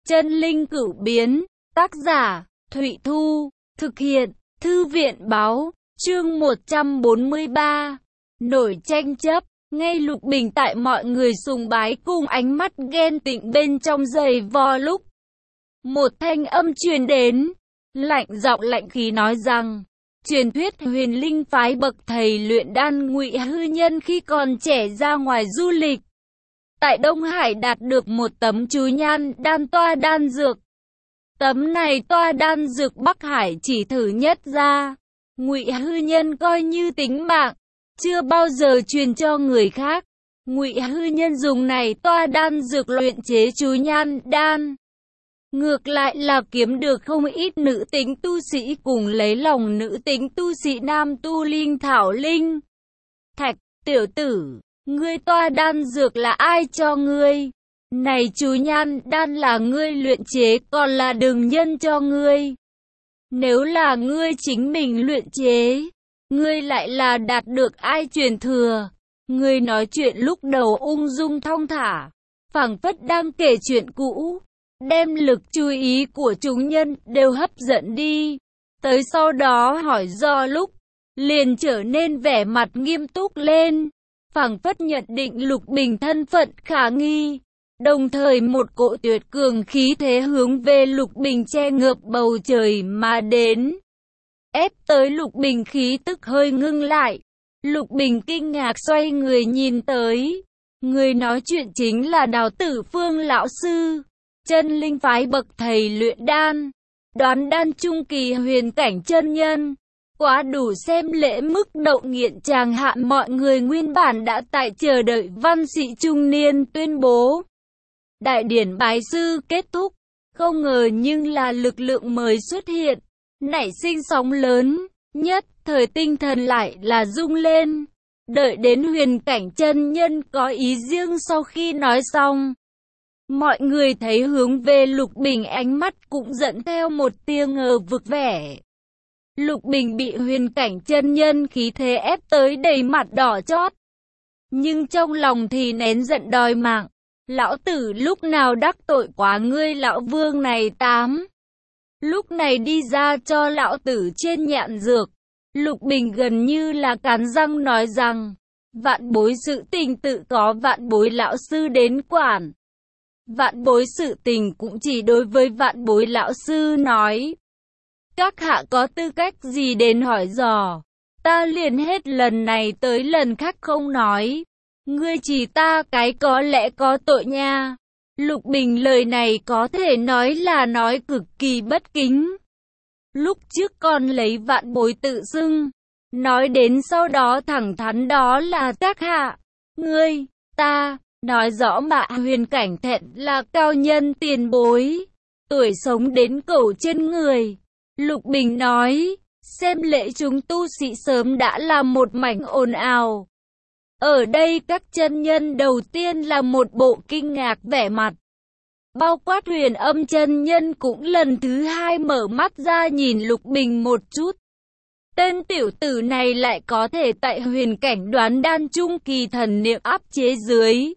Chân linh cửu biến, tác giả, Thụy Thu, thực hiện, Thư viện báo, chương 143. Nổi tranh chấp, ngay Lục Bình tại mọi người sùng bái cùng ánh mắt ghen tịnh bên trong giày vò lúc. Một thanh âm truyền đến, lạnh giọng lạnh khí nói rằng, truyền thuyết Huyền Linh phái bậc thầy luyện đan Ngụy Hư Nhân khi còn trẻ ra ngoài du lịch. Tại Đông Hải đạt được một tấm chú nhan đan toa đan dược. Tấm này toa đan dược Bắc Hải chỉ thử nhất ra. Ngụy Hư Nhân coi như tính mạng, chưa bao giờ truyền cho người khác. Ngụy Hư Nhân dùng này toa đan dược luyện chế chú nhan đan. Ngược lại là kiếm được không ít nữ tính tu sĩ cùng lấy lòng nữ tính tu sĩ nam tu linh thảo linh. Thạch, tiểu tử, ngươi toa đan dược là ai cho ngươi? Này chú nhan đan là ngươi luyện chế còn là đừng nhân cho ngươi. Nếu là ngươi chính mình luyện chế, ngươi lại là đạt được ai truyền thừa? Ngươi nói chuyện lúc đầu ung dung thong thả, phảng phất đang kể chuyện cũ, đem lực chú ý của chúng nhân đều hấp dẫn đi. Tới sau đó hỏi do lúc, liền trở nên vẻ mặt nghiêm túc lên, phảng phất nhận định Lục Bình thân phận khả nghi. Đồng thời một cỗ tuyệt cường khí thế hướng về Lục Bình che ngợp bầu trời mà đến. Ép tới Lục Bình khí tức hơi ngưng lại. Lục Bình kinh ngạc xoay người nhìn tới. Người nói chuyện chính là Đào Tử Phương lão sư, chân linh phái bậc thầy luyện đan, đoán đan trung kỳ huyền cảnh chân nhân. Quá đủ xem lễ mức độ nghiện chàng hạ. Mọi người nguyên bản đã tại chờ đợi văn sĩ trung niên tuyên bố đại điển bái sư kết thúc, không ngờ nhưng là lực lượng mới xuất hiện, nảy sinh sóng lớn, nhất thời tinh thần lại là rung lên. Đợi đến huyền cảnh chân nhân có ý riêng sau khi nói xong, mọi người thấy hướng về Lục Bình ánh mắt cũng dẫn theo một tia ngờ vực vẻ. Lục Bình bị huyền cảnh chân nhân khí thế ép tới đầy mặt đỏ chót, nhưng trong lòng thì nén giận đòi mạng. Lão tử lúc nào đắc tội quá ngươi lão vương này tám. Lúc này đi ra cho lão tử trên nhạn dược. Lục Bình gần như là cắn răng nói rằng, vạn bối sự tình tự có vạn bối lão sư đến quản. Vạn bối sự tình cũng chỉ đối với vạn bối lão sư nói. Các hạ có tư cách gì đến hỏi dò? Ta liền hết lần này tới lần khác không nói. Ngươi chỉ ta cái có lẽ có tội nha. Lục Bình lời này có thể nói là nói cực kỳ bất kính. Lúc trước còn lấy vạn bối tự xưng, nói đến sau đó thẳng thắn đó là các hạ. Ngươi, ta, nói rõ mà huyền cảnh thẹn là cao nhân tiền bối. Tuổi sống đến cổ trên người. Lục Bình nói, xem lễ chúng tu sĩ sớm đã là một mảnh ồn ào. Ở đây các chân nhân đầu tiên là một bộ kinh ngạc vẻ mặt. Bao quát Huyền Âm chân nhân cũng lần thứ hai mở mắt ra nhìn Lục Bình một chút. Tên tiểu tử này lại có thể tại huyền cảnh đoán đan trung kỳ thần niệm áp chế dưới.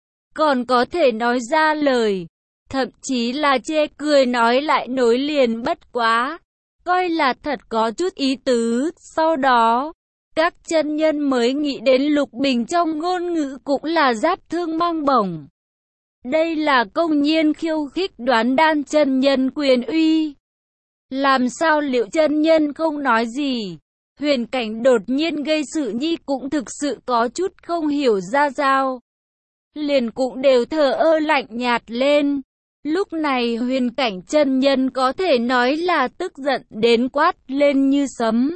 Còn có thể nói ra lời, thậm chí là chê cười nói lại nối liền bất quá. Coi là thật có chút ý tứ, sau đó các chân nhân mới nghĩ đến Lục Bình trong ngôn ngữ cũng là giáp thương mang bổng. Đây là công nhiên khiêu khích đoán đan chân nhân quyền uy. Làm sao Liệu chân nhân không nói gì? Huyền cảnh đột nhiên gây sự nhi cũng thực sự có chút không hiểu ra sao. Liền cũng đều thờ ơ lạnh nhạt lên. Lúc này huyền cảnh chân nhân có thể nói là tức giận đến quát lên như sấm.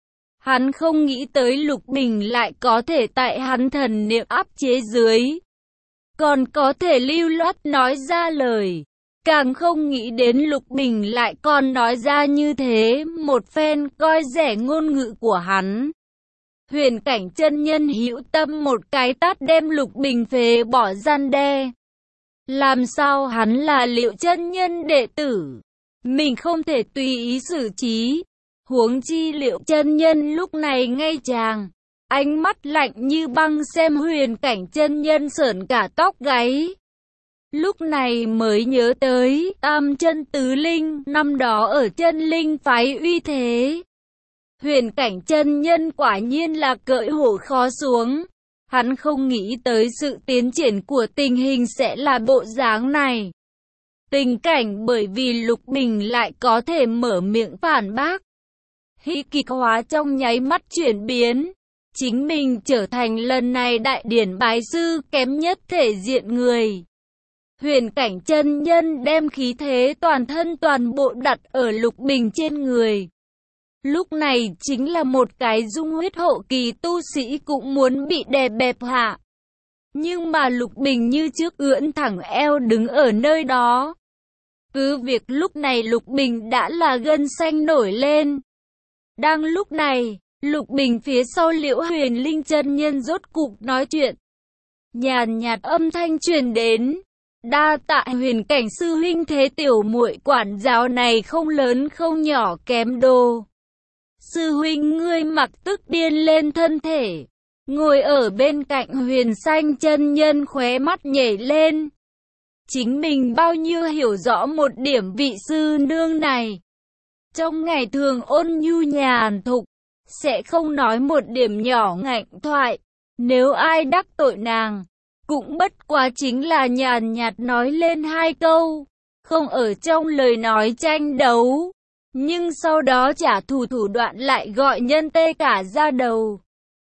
Hắn không nghĩ tới Lục Bình lại có thể tại hắn thần niệm áp chế dưới, còn có thể lưu loát nói ra lời. Càng không nghĩ đến Lục Bình lại còn nói ra như thế, một phen coi rẻ ngôn ngữ của hắn. Huyền cảnh chân nhân hữu tâm một cái tát đem Lục Bình phế bỏ gian đe. Làm sao hắn là Liệu chân nhân đệ tử, mình không thể tùy ý xử trí. Huống chi Liệu chân nhân lúc này ngay chàng, ánh mắt lạnh như băng xem huyền cảnh chân nhân sởn cả tóc gáy. Lúc này mới nhớ tới Tam Chân Tứ Linh, năm đó ở Chân Linh phái uy thế. Huyền Cảnh chân nhân quả nhiên là cởi hổ khó xuống. Hắn không nghĩ tới sự tiến triển của tình hình sẽ là bộ dáng này. Tình cảnh bởi vì Lục Bình lại có thể mở miệng phản bác. Hí kịch hóa trong nháy mắt chuyển biến. Chính mình trở thành lần này đại điển bái sư kém nhất thể diện người. Huyền Cảnh chân nhân đem khí thế toàn thân toàn bộ đặt ở Lục Bình trên người. Lúc này chính là một cái dung huyết hậu kỳ tu sĩ cũng muốn bị đè bẹp hạ. Nhưng mà Lục Bình như trước ưỡn thẳng eo đứng ở nơi đó. Cứ việc lúc này Lục Bình đã là gân xanh nổi lên. Đang lúc này, Lục Bình phía sau Liễu Huyền Linh chân nhân rốt cục nói chuyện. Nhàn nhạt âm thanh truyền đến. Đa tạ Huyền Cảnh sư huynh, thế tiểu muội quản giáo này không lớn không nhỏ kém đồ. Sư huynh ngươi mặc tức điên lên thân thể. Ngồi ở bên cạnh Huyền Xanh chân nhân khóe mắt nhảy lên. Chính mình bao nhiêu hiểu rõ một điểm vị sư nương này. Trong ngày thường ôn nhu nhàn thục, sẽ không nói một điểm nhỏ ngạnh thoại. Nếu ai đắc tội nàng, cũng bất quá chính là nhàn nhạt nói lên hai câu, không ở trong lời nói tranh đấu. Nhưng sau đó trả thù thủ đoạn lại gọi nhân tê cả da đầu.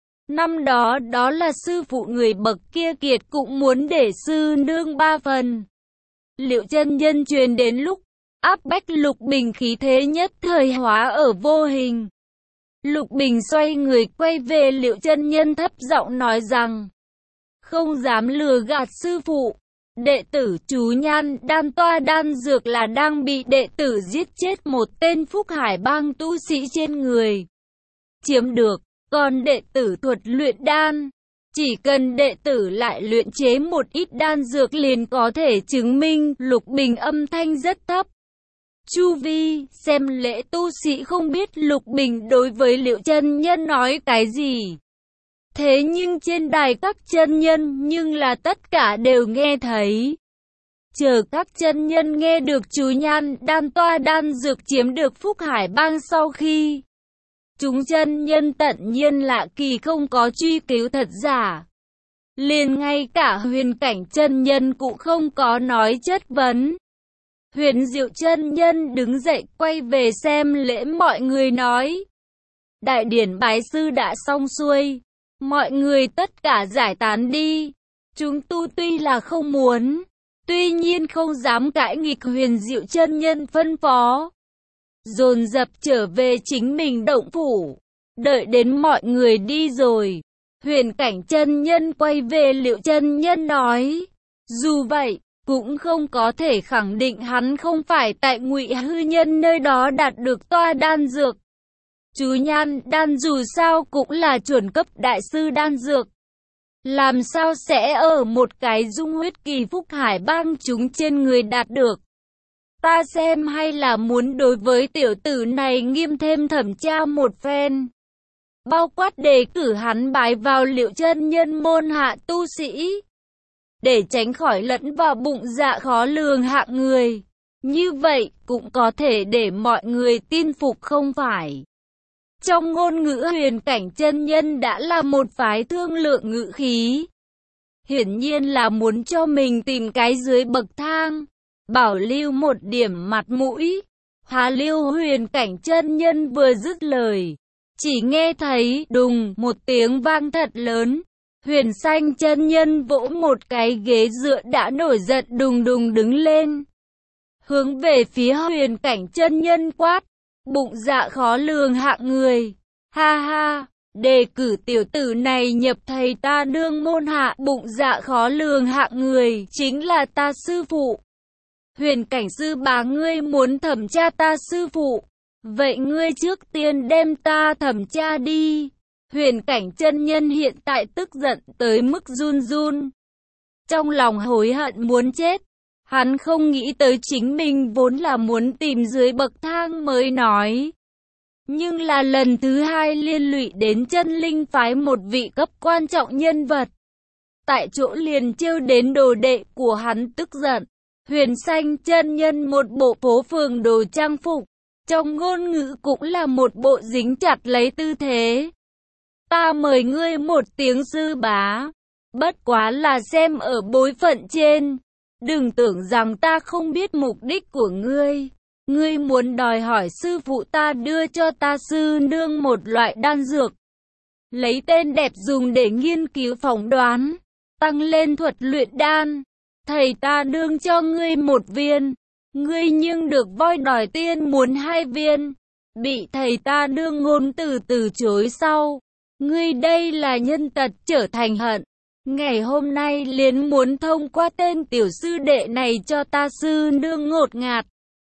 Năm đó đó là sư phụ người bậc kia kiệt cũng muốn để sư nương ba phần. Liệu chân nhân truyền đến lúc áp bách Lục Bình khí thế nhất thời hóa ở vô hình. Lục Bình xoay người quay về Liệu chân nhân thấp giọng nói rằng, không dám lừa gạt sư phụ. Đệ tử chú Nhan đan toa đan dược là đang bị đệ tử giết chết một tên Phúc Hải bang tu sĩ trên người. Chiếm được, còn đệ tử thuật luyện đan. Chỉ cần đệ tử lại luyện chế một ít đan dược liền có thể chứng minh. Lục Bình âm thanh rất thấp. Chu vi, xem lễ tu sĩ không biết Lục Bình đối với Liệu chân nhân nói cái gì. Thế nhưng trên đài các chân nhân nhưng là tất cả đều nghe thấy. Chờ các chân nhân nghe được chú Nhan đan toa đan dược chiếm được Phúc Hải bang sau khi, chúng chân nhân tận nhiên lạ kỳ không có truy cứu thật giả. Liền ngay cả Huyền Cảnh chân nhân cũng không có nói chất vấn. Huyền Diệu chân nhân đứng dậy quay về xem lễ mọi người nói. Đại điển bái sư đã xong xuôi. Mọi người tất cả giải tán đi. Chúng tu tuy là không muốn, tuy nhiên không dám cãi nghịch Huyền Diệu chân nhân phân phó. Dồn dập trở về chính mình động phủ. Đợi đến mọi người đi rồi, Huyền Cảnh chân nhân quay về Liệu chân nhân nói. Dù vậy, cũng không có thể khẳng định hắn không phải tại Ngụy Hư Nhân nơi đó đạt được toa đan dược. Chú Nhan đan dù sao cũng là chuẩn cấp đại sư đan dược. Làm sao sẽ ở một cái dung huyết kỳ Phúc Hải bang chúng trên người đạt được. Ta xem hay là muốn đối với tiểu tử này nghiêm thêm thẩm tra một phen. Bao quát đề cử hắn bái vào Liệu chân nhân môn hạ tu sĩ. Để tránh khỏi lẫn vào bụng dạ khó lường hạng người. Như vậy cũng có thể để mọi người tin phục không phải. Trong ngôn ngữ Huyền Cảnh chân nhân đã là một phái thương lượng ngữ khí. Hiển nhiên là muốn cho mình tìm cái dưới bậc thang, bảo lưu một điểm mặt mũi. Hà Lưu Huyền Cảnh chân nhân vừa dứt lời, chỉ nghe thấy đùng một tiếng vang thật lớn. Huyền Xanh chân nhân vỗ một cái ghế dựa đã nổi giận đùng đùng đứng lên. Hướng về phía Huyền Cảnh chân nhân quát. Bụng dạ khó lường hạng người. Ha ha, đề cử tiểu tử này nhập thầy ta đương môn hạ. Bụng dạ khó lường hạng người chính là ta sư phụ. Huyền Cảnh sư bá ngươi muốn thẩm tra ta sư phụ. Vậy ngươi trước tiên đem ta thẩm tra đi. Huyền Cảnh chân nhân hiện tại tức giận tới mức run run. Trong lòng hối hận muốn chết. Hắn không nghĩ tới chính mình vốn là muốn tìm dưới bậc thang mới nói. Nhưng là lần thứ hai liên lụy đến chân linh phái một vị cấp quan trọng nhân vật. tại chỗ liền trêu đến đồ đệ của hắn tức giận. Huyền Sanh chân nhân một bộ phố phường đồ trang phục, trong ngôn ngữ cũng là một bộ dính chặt lấy tư thế. Ta mời ngươi một tiếng sư bá, bất quá là xem ở bối phận trên. Đừng tưởng rằng ta không biết mục đích của ngươi. Ngươi muốn đòi hỏi sư phụ ta đưa cho ta sư nương một loại đan dược. Lấy tên đẹp dùng để nghiên cứu phỏng đoán, tăng lên thuật luyện đan. Thầy ta đương cho ngươi một viên, ngươi nhưng được voi đòi tiên muốn 2 viên. Bị thầy ta đương ngôn từ chối sau. Ngươi đây là nhân tật trở thành hận. Ngày hôm nay liền muốn thông qua tên tiểu sư đệ này cho ta sư nương ngột ngạt.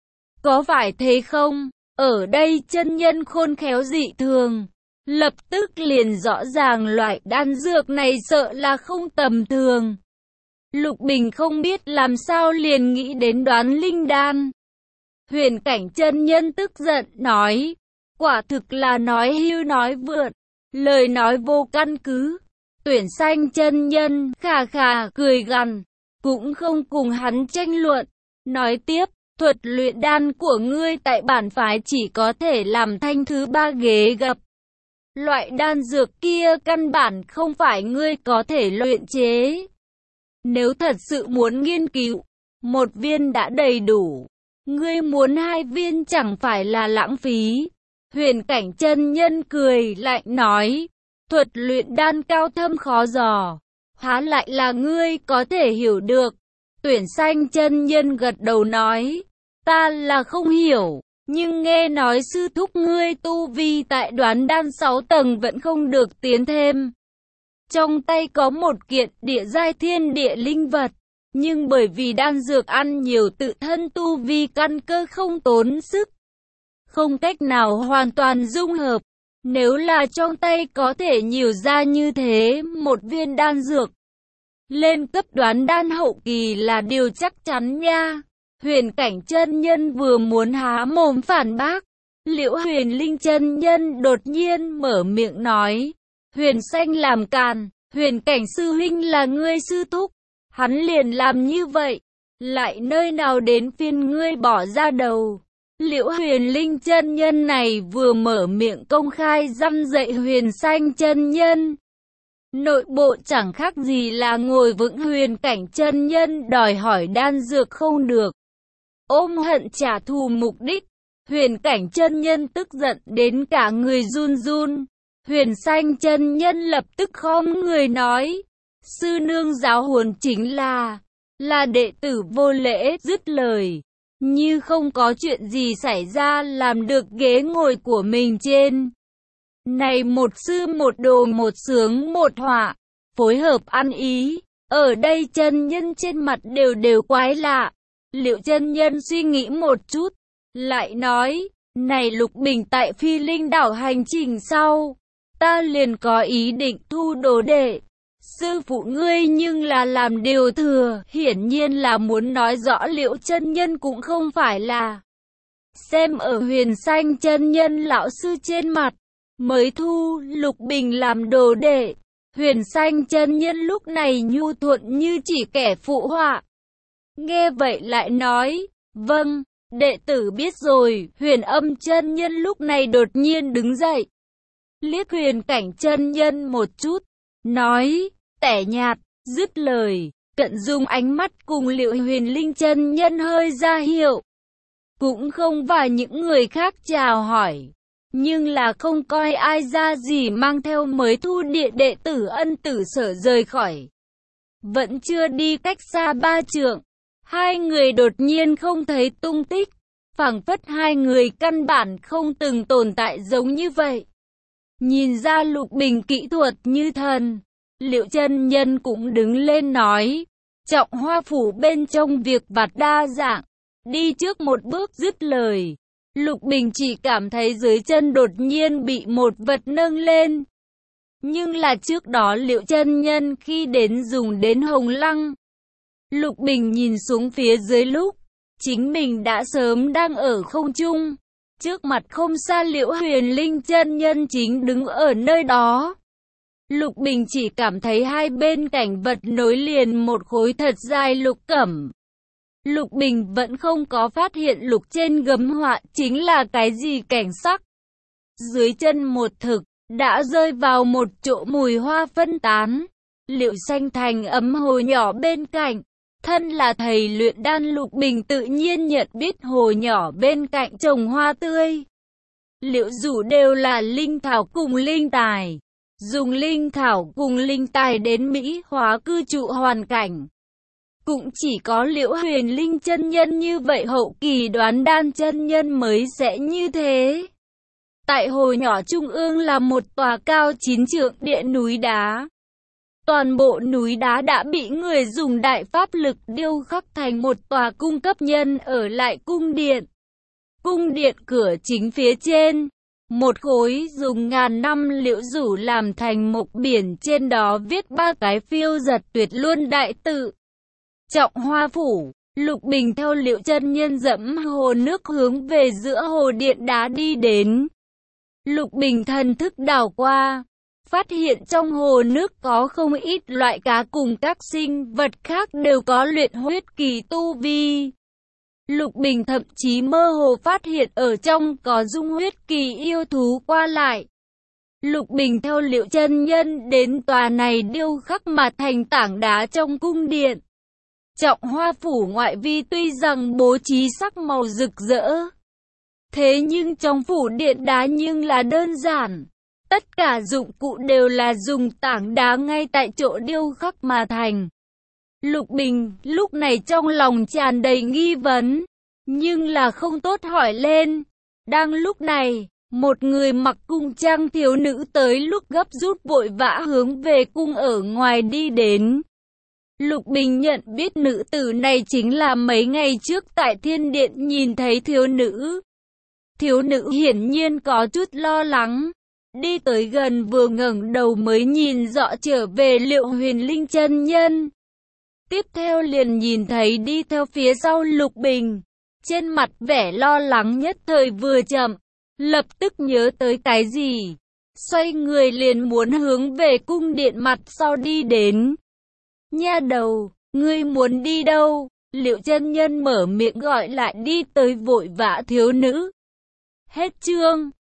Có phải thế không? Ở đây chân nhân khôn khéo dị thường. Lập tức liền rõ ràng loại đan dược này sợ là không tầm thường. Lục Bình không biết làm sao liền nghĩ đến Đoán linh đan. Huyền Cảnh chân nhân tức giận nói, quả thực là nói hưu nói vượt, lời nói vô căn cứ. Tuyển Sanh chân nhân khà khà cười gằn, cũng không cùng hắn tranh luận, nói tiếp, thuật luyện đan của ngươi tại bản phái chỉ có thể làm thanh thứ 3 ghế gập. Loại đan dược kia căn bản không phải ngươi có thể luyện chế. Nếu thật sự muốn nghiên cứu, 1 viên đã đầy đủ. Ngươi muốn 2 viên chẳng phải là lãng phí. Huyền Cảnh chân nhân cười lạnh nói, thuật luyện đan cao thâm khó dò, há lại là ngươi có thể hiểu được. Tuyển Sanh chân nhân gật đầu nói, ta là không hiểu, nhưng nghe nói sư thúc ngươi tu vi tại Đoán đan 6 tầng vẫn không được tiến thêm. Trong tay có một kiện địa giai thiên địa linh vật, nhưng bởi vì đan dược ăn nhiều tự thân tu vi căn cơ không tốn sức, không cách nào hoàn toàn dung hợp. Nếu là trong tay có thể nhiều ra như thế, 1 viên đan dược, lên cấp Đoán đan hậu kỳ là điều chắc chắn nha. Huyền Cảnh chân nhân vừa muốn há mồm phản bác, Liễu Huyền Linh chân nhân đột nhiên mở miệng nói, Huyền Sanh làm càn, Huyền Cảnh sư huynh là ngươi sư thúc, hắn liền làm như vậy, lại nơi nào đến phiên ngươi bỏ ra đầu. Liễu Huyền Linh chân nhân này vừa mở miệng công khai răn dạy Huyền Sanh chân nhân. Nội bộ chẳng khác gì là ngồi vững. Huyền Cảnh chân nhân đòi hỏi đan dược không được, ôm hận trả thù mục đích. Huyền Cảnh chân nhân tức giận đến cả người run run. Huyền Sanh chân nhân lập tức khom người nói, sư nương giáo huấn chính là đệ tử vô lễ. Dứt lời, như không có chuyện gì xảy ra làm được ghế ngồi của mình trên. Này một sư một đồ một sướng một họa, phối hợp ăn ý. Ở đây chân nhân trên mặt đều quái lạ. Liệu chân nhân suy nghĩ một chút, lại nói, này Lục Bình tại Phi Linh đảo hành trình sau, ta liền có ý định thu đồ đệ. Sư phụ ngươi nhưng là làm điều thừa, hiển nhiên là muốn nói rõ Liễu chân nhân cũng không phải là xem ở Huyền Sanh chân nhân lão sư trên mặt mới thu Lục Bình làm đồ đệ. Huyền Sanh chân nhân lúc này nhu thuận như chỉ kẻ phụ họa. Nghe vậy lại nói, vâng, đệ tử biết rồi. Huyền Âm chân nhân lúc này đột nhiên đứng dậy, liếc Huyền Cảnh chân nhân một chút, nói, tẻ nhạt. Dứt lời, cận dùng ánh mắt cùng Liễu Huyền Linh chân nhân hơi ra hiệu, cũng không và những người khác chào hỏi, nhưng là không coi ai ra gì mang theo mới thu địa đệ tử Ân Tử Sở rời khỏi. Vẫn chưa đi cách xa 3 trượng, 2 người đột nhiên không thấy tung tích, phảng phất 2 người căn bản không từng tồn tại giống như vậy. Nhìn ra Lục Bình kỹ thuật như thần, Liễu chân nhân cũng đứng lên nói, Trọng Hoa phủ bên trong việc vặt đa dạng, đi trước một bước. Dứt lời, Lục Bình chỉ cảm thấy dưới chân đột nhiên bị một vật nâng lên. Nhưng là trước đó Liễu chân nhân khi đến dùng đến Hồng Lăng. Lục Bình nhìn xuống phía dưới lúc, chính mình đã sớm đang ở không trung. Trước mặt không xa Liễu Huyền Linh chân nhân chính đứng ở nơi đó. Lục Bình chỉ cảm thấy hai bên cảnh vật nối liền một khối thật dài lục cẩm. Lục Bình vẫn không có phát hiện lục trên gấm họa chính là cái gì cảnh sắc. Dưới chân một thực, đã rơi vào một chỗ mùi hoa phân tán. Liệu xanh thành ấm hồ nhỏ bên cạnh. Thân là thầy luyện đan, Lục Bình tự nhiên nhận biết hồ nhỏ bên cạnh trồng hoa tươi. Liệu rủ đều là linh thảo cùng linh tài. Dùng linh thảo cùng linh tài đến mỹ hóa cư trụ hoàn cảnh. Cũng chỉ có Liễu Huyền Linh chân nhân như vậy, hậu kỳ Đoán Đan chân nhân mới sẽ như thế. Tại hồ nhỏ trung ương là một tòa cao 9 trượng địa núi đá. Toàn bộ núi đá đã bị người dùng đại pháp lực điêu khắc thành một tòa cung cấp nhân ở lại cung điện. Cung điện cửa chính phía trên, một khối dùng ngàn năm liễu rủ làm thành mộc biển, trên đó viết 3 cái phiêu giật tuyệt luân đại tự. Trọng Hoa Phủ. Lục Bình theo Liễu chân nhân dẫm hồ nước hướng về giữa hồ điện đá đi đến. Lục Bình thần thức đảo qua, phát hiện trong hồ nước có không ít loại cá cùng các sinh vật khác đều có luyện huyết kỳ tu vi. Lục Bình thậm chí mơ hồ phát hiện ở trong có dung huyết kỳ yêu thú qua lại. Lục Bình theo Liễu chân nhân đến tòa này điêu khắc mà thành tảng đá trong cung điện. Trọng Hoa Phủ ngoại vi tuy rằng bố trí sắc màu rực rỡ, thế nhưng trong phủ điện đá nhưng là đơn giản. Tất cả dụng cụ đều là dùng tảng đá ngay tại chỗ điêu khắc mà thành. Lục Bình lúc này trong lòng tràn đầy nghi vấn, nhưng là không tốt hỏi lên. Đang lúc này, một người mặc cung trang thiếu nữ tới lúc gấp rút vội vã hướng về cung ở ngoài đi đến. Lục Bình nhận biết nữ tử này chính là mấy ngày trước tại thiên điện nhìn thấy thiếu nữ. Thiếu nữ hiển nhiên có chút lo lắng. Đi tới gần vừa ngẩng đầu mới nhìn rõ trở về Liễu Huyền Linh chân nhân. Tiếp theo liền nhìn thấy đi theo phía sau Lục Bình. Trên mặt vẻ lo lắng nhất thời vừa chậm, lập tức nhớ tới cái gì. Xoay người liền muốn hướng về cung điện mặt sau đi đến. Nha đầu, ngươi muốn đi đâu? Liễu chân nhân mở miệng gọi lại đi tới vội vã thiếu nữ. Hết chương.